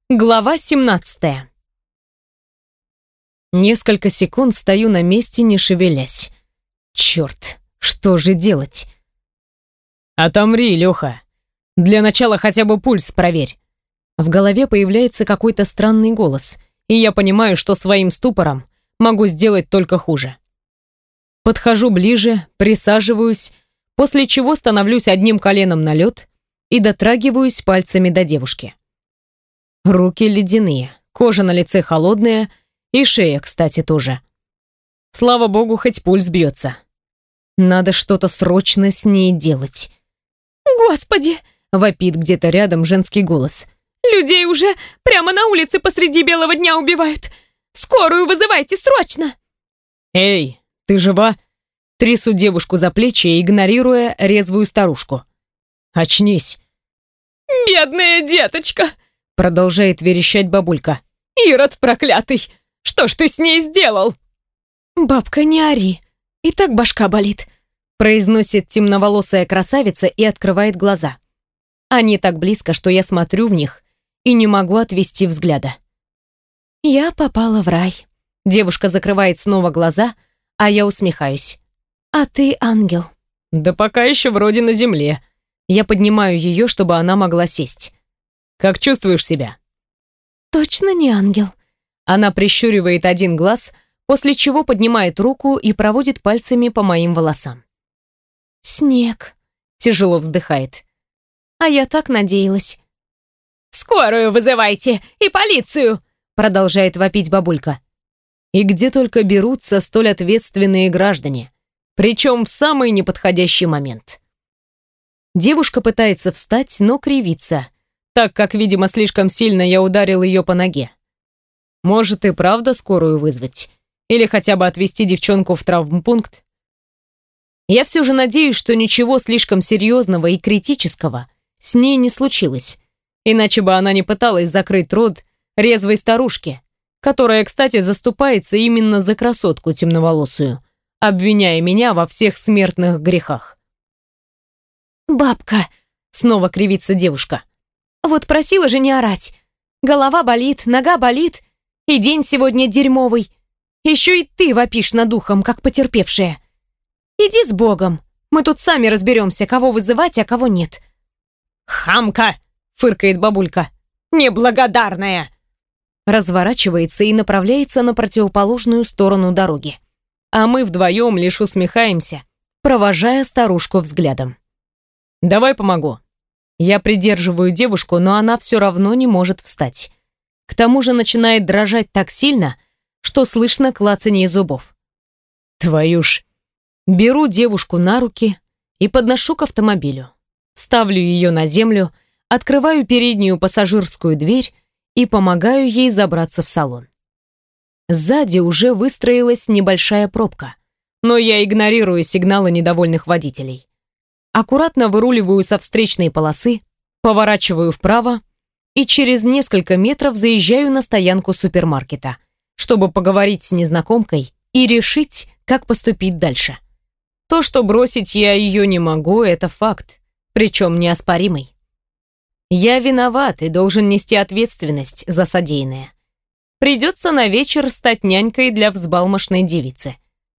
Глава 17. Несколько секунд стою на месте, не шевелясь. Черт, что же делать? Отомри, Леха. Для начала хотя бы пульс проверь. В голове появляется какой-то странный голос, и я понимаю, что своим ступором могу сделать только хуже. Подхожу ближе, присаживаюсь, после чего становлюсь одним коленом на лед и дотрагиваюсь пальцами до девушки. Руки ледяные, кожа на лице холодная и шея, кстати, тоже. Слава богу, хоть пульс бьется. Надо что-то срочно с ней делать. «Господи!» — вопит где-то рядом женский голос. «Людей уже прямо на улице посреди белого дня убивают! Скорую вызывайте, срочно!» «Эй, ты жива?» Трясу девушку за плечи, игнорируя резвую старушку. «Очнись!» «Бедная деточка!» Продолжает верещать бабулька. «Ирод проклятый! Что ж ты с ней сделал?» «Бабка, не ори, и так башка болит», произносит темноволосая красавица и открывает глаза. Они так близко, что я смотрю в них и не могу отвести взгляда. Я попала в рай. Девушка закрывает снова глаза, а я усмехаюсь. «А ты ангел». «Да пока еще вроде на земле». Я поднимаю ее, чтобы она могла сесть. «Как чувствуешь себя?» «Точно не ангел». Она прищуривает один глаз, после чего поднимает руку и проводит пальцами по моим волосам. «Снег», — тяжело вздыхает. «А я так надеялась». «Скорую вызывайте и полицию!» — продолжает вопить бабулька. И где только берутся столь ответственные граждане, причем в самый неподходящий момент. Девушка пытается встать, но кривится, так как, видимо, слишком сильно я ударил ее по ноге. Может и правда скорую вызвать? Или хотя бы отвезти девчонку в травмпункт? Я все же надеюсь, что ничего слишком серьезного и критического с ней не случилось, иначе бы она не пыталась закрыть рот резвой старушке, которая, кстати, заступается именно за красотку темноволосую, обвиняя меня во всех смертных грехах. «Бабка!» — снова кривится девушка. «Вот просила же не орать. Голова болит, нога болит, и день сегодня дерьмовый. Еще и ты вопишь над ухом, как потерпевшая. Иди с Богом, мы тут сами разберемся, кого вызывать, а кого нет». «Хамка!» — фыркает бабулька. «Неблагодарная!» Разворачивается и направляется на противоположную сторону дороги. А мы вдвоем лишь усмехаемся, провожая старушку взглядом. «Давай помогу». Я придерживаю девушку, но она все равно не может встать. К тому же начинает дрожать так сильно, что слышно клацанье зубов. Твою ж. Беру девушку на руки и подношу к автомобилю. Ставлю ее на землю, открываю переднюю пассажирскую дверь и помогаю ей забраться в салон. Сзади уже выстроилась небольшая пробка, но я игнорирую сигналы недовольных водителей. Аккуратно выруливаю со встречной полосы, поворачиваю вправо и через несколько метров заезжаю на стоянку супермаркета, чтобы поговорить с незнакомкой и решить, как поступить дальше. То, что бросить я ее не могу, это факт, причем неоспоримый. Я виноват и должен нести ответственность за содеянное. Придется на вечер стать нянькой для взбалмошной девицы.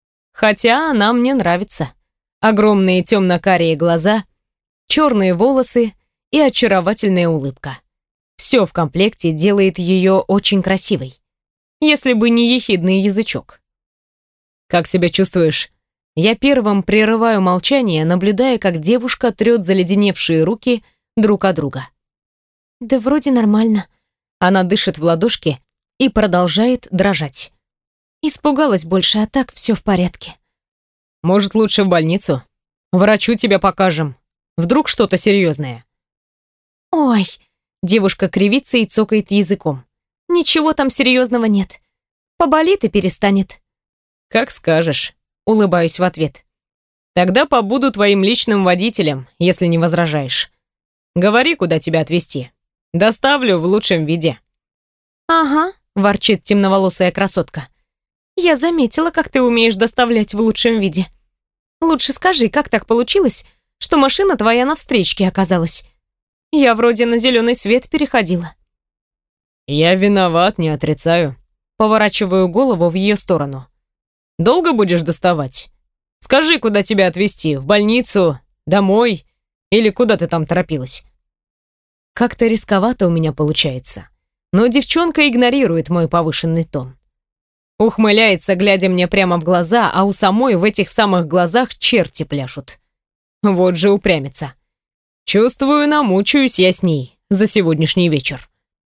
Хотя она мне нравится. Огромные темно-карие глаза, черные волосы и очаровательная улыбка. Все в комплекте делает ее очень красивой. Если бы не ехидный язычок. «Как себя чувствуешь?» Я первым прерываю молчание, наблюдая, как девушка трет заледеневшие руки друг от друга. «Да вроде нормально». Она дышит в ладошки и продолжает дрожать. Испугалась больше, а так все в порядке. «Может, лучше в больницу? Врачу тебя покажем. Вдруг что-то серьезное?» «Ой!» Девушка кривится и цокает языком. «Ничего там серьезного нет. Поболит и перестанет». «Как скажешь», — улыбаюсь в ответ. «Тогда побуду твоим личным водителем, если не возражаешь. Говори, куда тебя отвезти. Доставлю в лучшем виде». «Ага», — ворчит темноволосая красотка. «Я заметила, как ты умеешь доставлять в лучшем виде. Лучше скажи, как так получилось, что машина твоя на встречке оказалась? Я вроде на зеленый свет переходила». Я виноват, не отрицаю. Поворачиваю голову в ее сторону. Долго будешь доставать? Скажи, куда тебя отвезти? В больницу? Домой? Или куда ты там торопилась? Как-то рисковато у меня получается. Но девчонка игнорирует мой повышенный тон. Ухмыляется, глядя мне прямо в глаза, а у самой в этих самых глазах черти пляшут. Вот же упрямится. Чувствую, намучаюсь я с ней за сегодняшний вечер.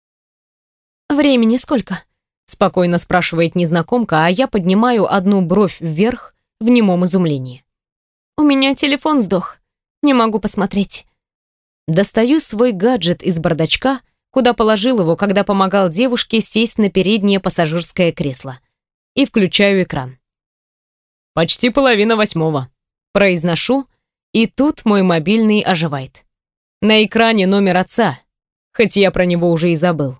«Времени сколько?» — спокойно спрашивает незнакомка, а я поднимаю одну бровь вверх в немом изумлении. «У меня телефон сдох. Не могу посмотреть». Достаю свой гаджет из бардачка, куда положил его, когда помогал девушке сесть на переднее пассажирское кресло, и включаю экран. «Почти 7:30. Произношу, и тут мой мобильный оживает. На экране номер отца, хоть я про него уже и забыл.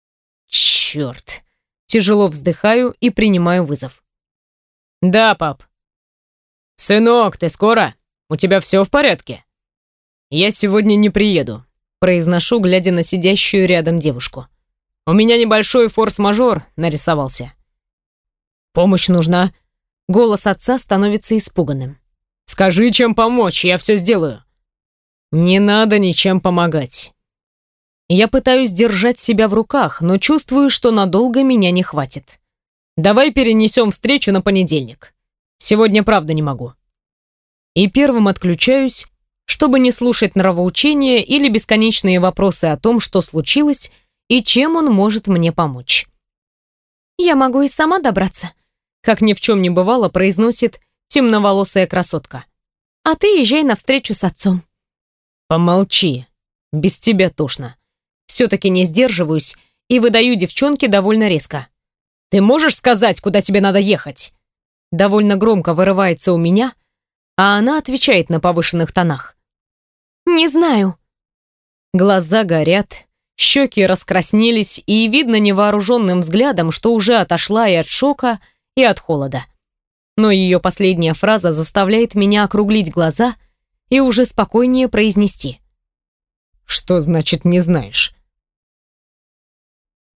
Черт. Тяжело вздыхаю и принимаю вызов. «Да, пап». «Сынок, ты скоро? У тебя все в порядке?» «Я сегодня не приеду», — произношу, глядя на сидящую рядом девушку. «У меня небольшой форс-мажор нарисовался». «Помощь нужна?» Голос отца становится испуганным. «Скажи, чем помочь, я все сделаю». «Не надо ничем помогать». Я пытаюсь держать себя в руках, но чувствую, что надолго меня не хватит. «Давай перенесем встречу на понедельник. Сегодня правда не могу». И первым отключаюсь, чтобы не слушать нравоучения или бесконечные вопросы о том, что случилось и чем он может мне помочь. «Я могу и сама добраться», — как ни в чем не бывало, произносит темноволосая красотка. «А ты езжай навстречу с отцом». «Помолчи. Без тебя тошно». Все-таки не сдерживаюсь и выдаю девчонке довольно резко. «Ты можешь сказать, куда тебе надо ехать?» Довольно громко вырывается у меня, а она отвечает на повышенных тонах. «Не знаю». Глаза горят, щеки раскраснелись, и видно невооруженным взглядом, что уже отошла и от шока, и от холода. Но ее последняя фраза заставляет меня округлить глаза и уже спокойнее произнести. «Что значит «не знаешь»?